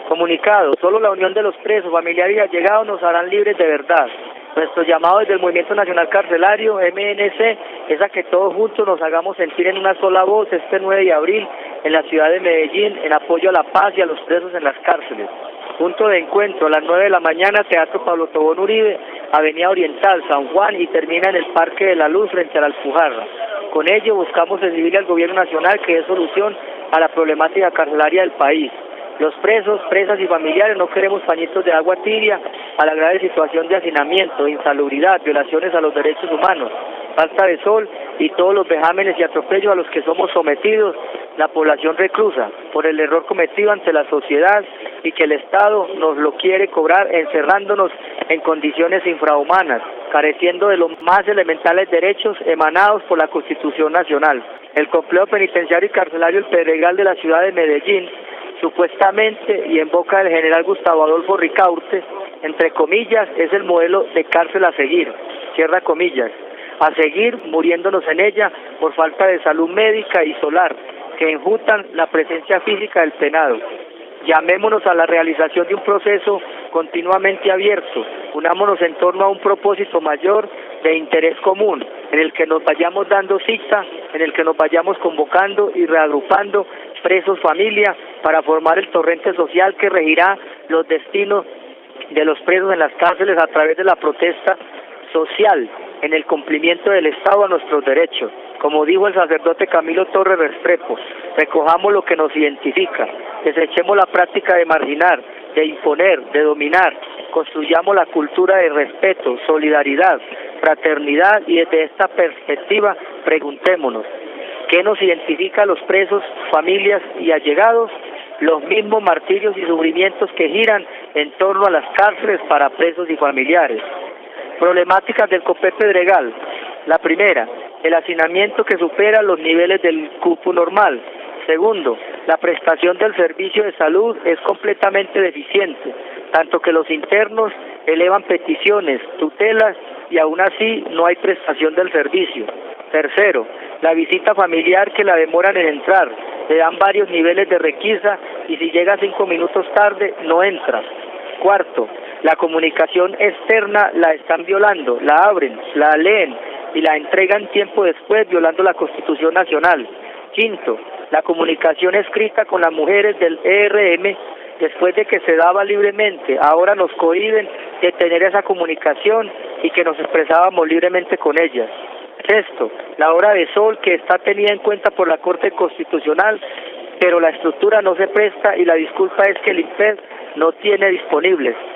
Comunicado, solo la unión de los presos, familiares y allegados nos harán libres de verdad. Nuestro llamado desde el Movimiento Nacional Carcelario, MNC, es a que todos juntos nos hagamos sentir en una sola voz este 9 de abril en la ciudad de Medellín en apoyo a la paz y a los presos en las cárceles. Punto de encuentro a las 9 de la mañana, Teatro Pablo Tobón Uribe, Avenida Oriental, San Juan, y termina en el Parque de la Luz frente a la Alpujarra. Con ello buscamos exigirle al gobierno nacional que dé solución a la problemática carcelaria del país. Los presos, presas y familiares no queremos pañitos de agua tibia a la grave situación de hacinamiento, insalubridad, violaciones a los derechos humanos, falta de sol y todos los vejámenes y atropellos a los que somos sometidos la población reclusa por el error cometido ante la sociedad y que el Estado nos lo quiere cobrar encerrándonos en condiciones infrahumanas, careciendo de los más elementales derechos emanados por la Constitución Nacional. El complejo penitenciario y carcelario El Pedregal de la ciudad de Medellín, supuestamente y en boca del general Gustavo Adolfo Ricaurte, entre comillas, es el modelo de cárcel a seguir, cierra comillas, a seguir muriéndonos en ella por falta de salud médica y solar, que enjutan la presencia física del penado. Llamémonos a la realización de un proceso continuamente abierto, unámonos en torno a un propósito mayor de interés común, en el que nos vayamos dando cita, en el que nos vayamos convocando y reagrupando presos, familia, para formar el torrente social que regirá los destinos de los presos en las cárceles a través de la protesta social, en el cumplimiento del Estado a nuestros derechos. Como dijo el sacerdote Camilo Torres Restrepo, recojamos lo que nos identifica, desechemos la práctica de marginar, de imponer, de dominar, construyamos la cultura de respeto, solidaridad, fraternidad y desde esta perspectiva preguntémonos, ¿qué nos identifica a los presos, familias y allegados? Los mismos martirios y sufrimientos que giran en torno a las cárceles para presos y familiares. Problemáticas del COPEP Pedregal. La primera, el hacinamiento que supera los niveles del cupo normal. Segundo, la prestación del servicio de salud es completamente deficiente, tanto que los internos elevan peticiones, tutelas y aún así no hay prestación del servicio. Tercero, la visita familiar que la demoran en entrar, le dan varios niveles de requisa y si llega 5 minutos tarde no entra. Cuarto, la comunicación externa la están violando, la abren, la leen y la entregan tiempo después violando la Constitución Nacional. Quinto, la comunicación escrita con las mujeres del ERM después de que se daba libremente, ahora nos cohíben de tener esa comunicación y que nos expresábamos libremente con ellas. Sexto, la hora de sol que está tenida en cuenta por la Corte Constitucional, pero la estructura no se presta y la disculpa es que el INPED no tiene disponibles.